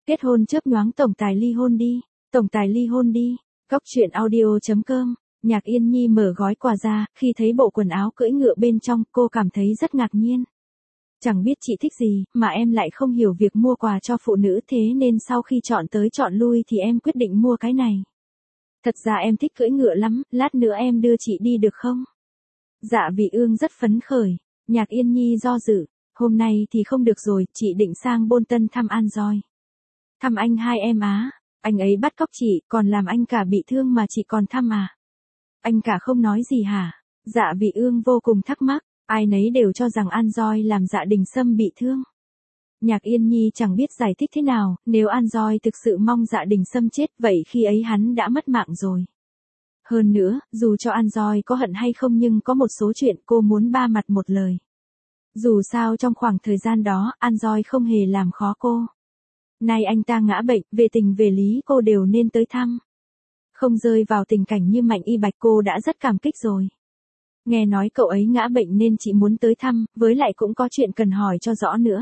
Kết hôn chớp nhoáng tổng tài ly hôn đi. Tổng tài ly hôn đi. Góc truyện audio.com. Nhạc Yên Nhi mở gói quà ra, khi thấy bộ quần áo cưỡi ngựa bên trong, cô cảm thấy rất ngạc nhiên. Chẳng biết chị thích gì, mà em lại không hiểu việc mua quà cho phụ nữ, thế nên sau khi chọn tới chọn lui thì em quyết định mua cái này. Thật ra em thích cưỡi ngựa lắm, lát nữa em đưa chị đi được không? Dạ Vị Ương rất phấn khởi. Nhạc Yên Nhi do dự. Hôm nay thì không được rồi, chị định sang Bolton thăm Anjoy. Thăm anh hai em á. Anh ấy bắt cóc chị, còn làm anh cả bị thương mà chị còn thăm à? Anh cả không nói gì hả? Dạ Vị Ương vô cùng thắc mắc. Ai nấy đều cho rằng Anjoy làm Dạ Đình Sâm bị thương. Nhạc Yên Nhi chẳng biết giải thích thế nào, nếu Anjoy thực sự mong Dạ Đình Sâm chết, vậy khi ấy hắn đã mất mạng rồi. Hơn nữa, dù cho Anjoy có hận hay không nhưng có một số chuyện cô muốn ba mặt một lời. Dù sao trong khoảng thời gian đó, Anjoy không hề làm khó cô. Nay anh ta ngã bệnh, về tình về lý cô đều nên tới thăm. Không rơi vào tình cảnh như Mạnh Y Bạch cô đã rất cảm kích rồi. Nghe nói cậu ấy ngã bệnh nên chị muốn tới thăm, với lại cũng có chuyện cần hỏi cho rõ nữa.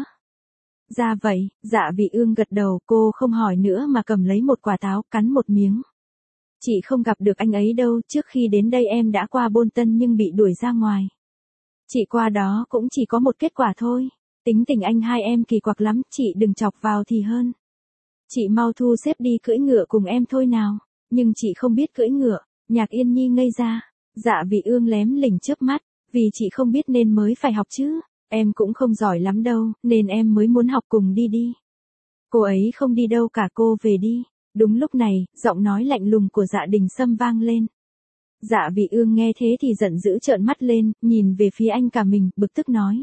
Ra vậy, Dạ Vị Ương gật đầu, cô không hỏi nữa mà cầm lấy một quả táo, cắn một miếng. Chị không gặp được anh ấy đâu, trước khi đến đây em đã qua Bolton nhưng bị đuổi ra ngoài. Chị qua đó cũng chỉ có một kết quả thôi. Tính tình anh hai em kỳ quặc lắm, chị đừng chọc vào thì hơn. Chị mau thu xếp đi cưỡi ngựa cùng em thôi nào. Nhưng chị không biết cưỡi ngựa. Nhạc Yên Nhi ngây ra. Dạ Vị Ương lém lỉnh chớp mắt. Vì chị không biết nên mới phải học chứ. Em cũng không giỏi lắm đâu, nên em mới muốn học cùng đi. Cô ấy không đi đâu cả, cô về đi. Đúng lúc này, giọng nói lạnh lùng của Dạ Đình Sâm vang lên. Dạ Vị Ương nghe thế thì giận dữ trợn mắt lên, nhìn về phía anh cả mình, bực tức nói.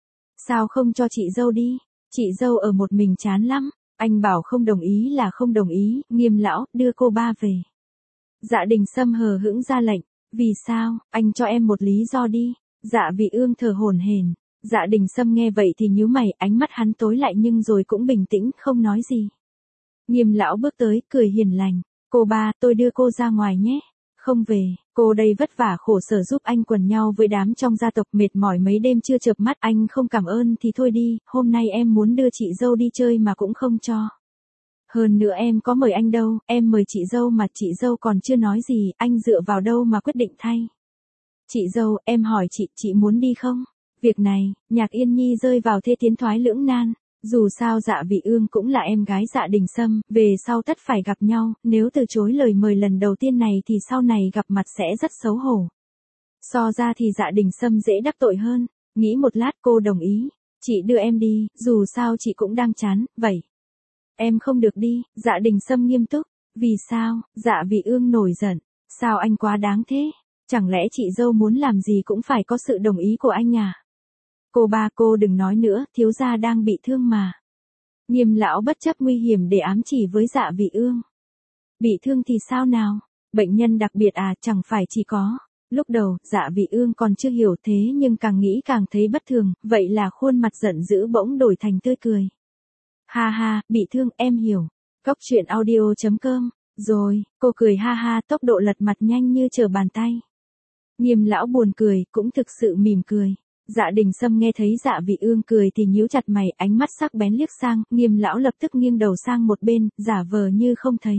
Sao không cho chị dâu đi? Chị dâu ở một mình chán lắm. Anh bảo không đồng ý là không đồng ý, Nghiêm lão, đưa cô ba về. Dạ Đình Sâm hờ hững ra lệnh. Vì sao? Anh cho em một lý do đi. Dạ Vị Ương thở hổn hển. Dạ Đình Sâm nghe vậy thì nhíu mày, ánh mắt hắn tối lại nhưng rồi cũng bình tĩnh, không nói gì. Nghiêm lão bước tới, cười hiền lành. Cô ba, tôi đưa cô ra ngoài nhé. Không về, cô đây vất vả khổ sở giúp anh quần nhau với đám trong gia tộc, mệt mỏi mấy đêm chưa chợp mắt, anh không cảm ơn thì thôi đi, hôm nay em muốn đưa chị dâu đi chơi mà cũng không cho. Hơn nữa em có mời anh đâu, em mời chị dâu mà chị dâu còn chưa nói gì, anh dựa vào đâu mà quyết định thay. Chị dâu, em hỏi chị muốn đi không? Việc này, Nhạc Yên Nhi rơi vào thế tiến thoái lưỡng nan. Dù sao Dạ Vị Ương cũng là em gái Dạ Đình Sâm, về sau tất phải gặp nhau, nếu từ chối lời mời lần đầu tiên này thì sau này gặp mặt sẽ rất xấu hổ. So ra thì Dạ Đình Sâm dễ đắc tội hơn, nghĩ một lát cô đồng ý, chị đưa em đi, dù sao chị cũng đang chán, vậy. Em không được đi, Dạ Đình Sâm nghiêm túc, vì sao? Dạ Vị Ương nổi giận, sao anh quá đáng thế? Chẳng lẽ chị dâu muốn làm gì cũng phải có sự đồng ý của anh à? Cô ba, cô đừng nói nữa, thiếu gia đang bị thương mà. Nghiêm lão bất chấp nguy hiểm để ám chỉ với Dạ Vị Ương. Bị thương thì sao nào? Bệnh nhân đặc biệt à, chẳng phải chỉ có. Lúc đầu, Dạ Vị Ương còn chưa hiểu thế nhưng càng nghĩ càng thấy bất thường, vậy là khuôn mặt giận dữ bỗng đổi thành tươi cười. Ha ha, bị thương, em hiểu. Góc truyện audio.com. Rồi, cô cười ha ha, tốc độ lật mặt nhanh như trở bàn tay. Nghiêm lão buồn cười, cũng thực sự mỉm cười. Dạ Đình Sâm nghe thấy Dạ Vị Ương cười thì nhíu chặt mày, ánh mắt sắc bén liếc sang, Nghiêm lão lập tức nghiêng đầu sang một bên, giả vờ như không thấy.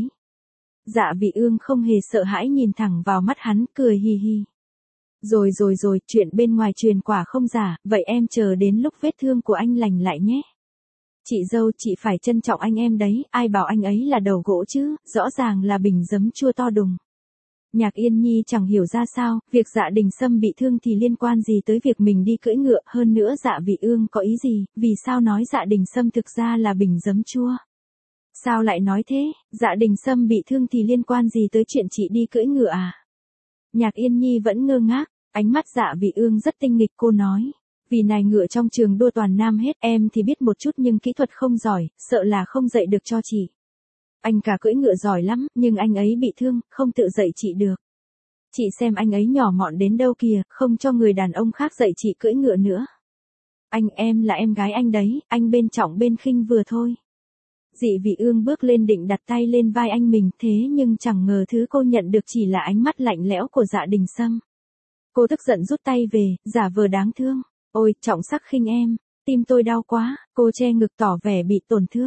Dạ Vị Ương không hề sợ hãi nhìn thẳng vào mắt hắn, cười hi hi. Rồi, chuyện bên ngoài truyền quả không giả, vậy em chờ đến lúc vết thương của anh lành lại nhé. Chị dâu, chị phải trân trọng anh em đấy, ai bảo anh ấy là đầu gỗ chứ, rõ ràng là bình giấm chua to đùng. Nhạc Yên Nhi chẳng hiểu ra sao, việc Dạ Đình Sâm bị thương thì liên quan gì tới việc mình đi cưỡi ngựa, hơn nữa Dạ Vị Ương có ý gì, vì sao nói Dạ Đình Sâm thực ra là bình giấm chua? Sao lại nói thế, Dạ Đình Sâm bị thương thì liên quan gì tới chuyện chị đi cưỡi ngựa à? Nhạc Yên Nhi vẫn ngơ ngác, ánh mắt Dạ Vị Ương rất tinh nghịch, cô nói. Vì này ngựa trong trường đua toàn nam hết, em thì biết một chút nhưng kỹ thuật không giỏi, sợ là không dạy được cho chị. Anh cả cưỡi ngựa giỏi lắm, nhưng anh ấy bị thương, không tự dạy chị được. Chị xem anh ấy nhỏ mọn đến đâu kìa, không cho người đàn ông khác dạy chị cưỡi ngựa nữa. Anh em là em gái anh đấy, anh bên trọng bên khinh vừa thôi. Dị Vị Ương bước lên định đặt tay lên vai anh mình, thế nhưng chẳng ngờ thứ cô nhận được chỉ là ánh mắt lạnh lẽo của Dạ Đình Sâm. Cô tức giận rút tay về, giả vờ đáng thương. Ôi, trọng sắc khinh em, tim tôi đau quá, cô che ngực tỏ vẻ bị tổn thương.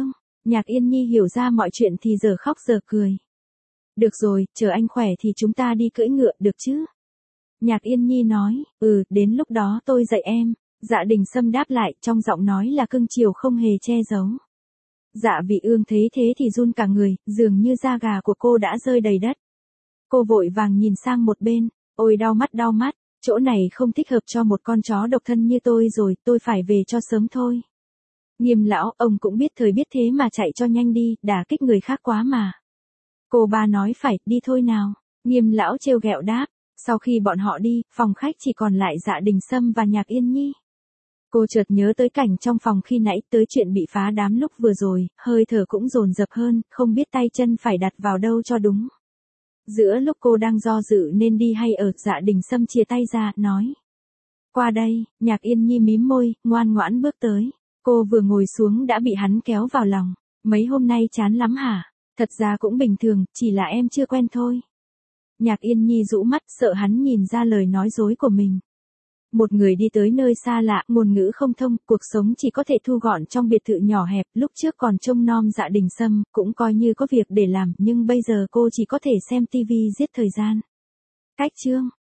Nhạc Yên Nhi hiểu ra mọi chuyện thì giờ khóc giờ cười. Được rồi, chờ anh khỏe thì chúng ta đi cưỡi ngựa được chứ? Nhạc Yên Nhi nói, đến lúc đó tôi dạy em. Dạ Đình Sâm đáp lại, trong giọng nói là cưng chiều không hề che giấu. Dạ Vị Ương thấy thế thì run cả người, dường như da gà của cô đã rơi đầy đất. Cô vội vàng nhìn sang một bên, ôi đau mắt, chỗ này không thích hợp cho một con chó độc thân như tôi rồi, tôi phải về cho sớm thôi. Nghiêm lão, ông cũng biết thời biết thế mà chạy cho nhanh đi, đả kích người khác quá mà. Cô ba nói phải, đi thôi nào. Nghiêm lão trêu ghẹo đáp. Sau khi bọn họ đi, phòng khách chỉ còn lại Dạ Đình Sâm và Nhạc Yên Nhi. Cô chợt nhớ tới cảnh trong phòng khi nãy, tới chuyện bị phá đám lúc vừa rồi, hơi thở cũng dồn dập hơn, không biết tay chân phải đặt vào đâu cho đúng. Giữa lúc cô đang do dự nên đi hay ở, Dạ Đình Sâm chia tay ra, nói. Qua đây. Nhạc Yên Nhi mím môi, ngoan ngoãn bước tới. Cô vừa ngồi xuống đã bị hắn kéo vào lòng. Mấy hôm nay chán lắm hả? Thật ra cũng bình thường, chỉ là em chưa quen thôi. Nhạc Yên Nhi rũ mắt, sợ hắn nhìn ra lời nói dối của mình. Một người đi tới nơi xa lạ, ngôn ngữ không thông, cuộc sống chỉ có thể thu gọn trong biệt thự nhỏ hẹp, lúc trước còn trông nom Dạ Đình Sâm, cũng coi như có việc để làm, nhưng bây giờ cô chỉ có thể xem tivi giết thời gian. Cách chương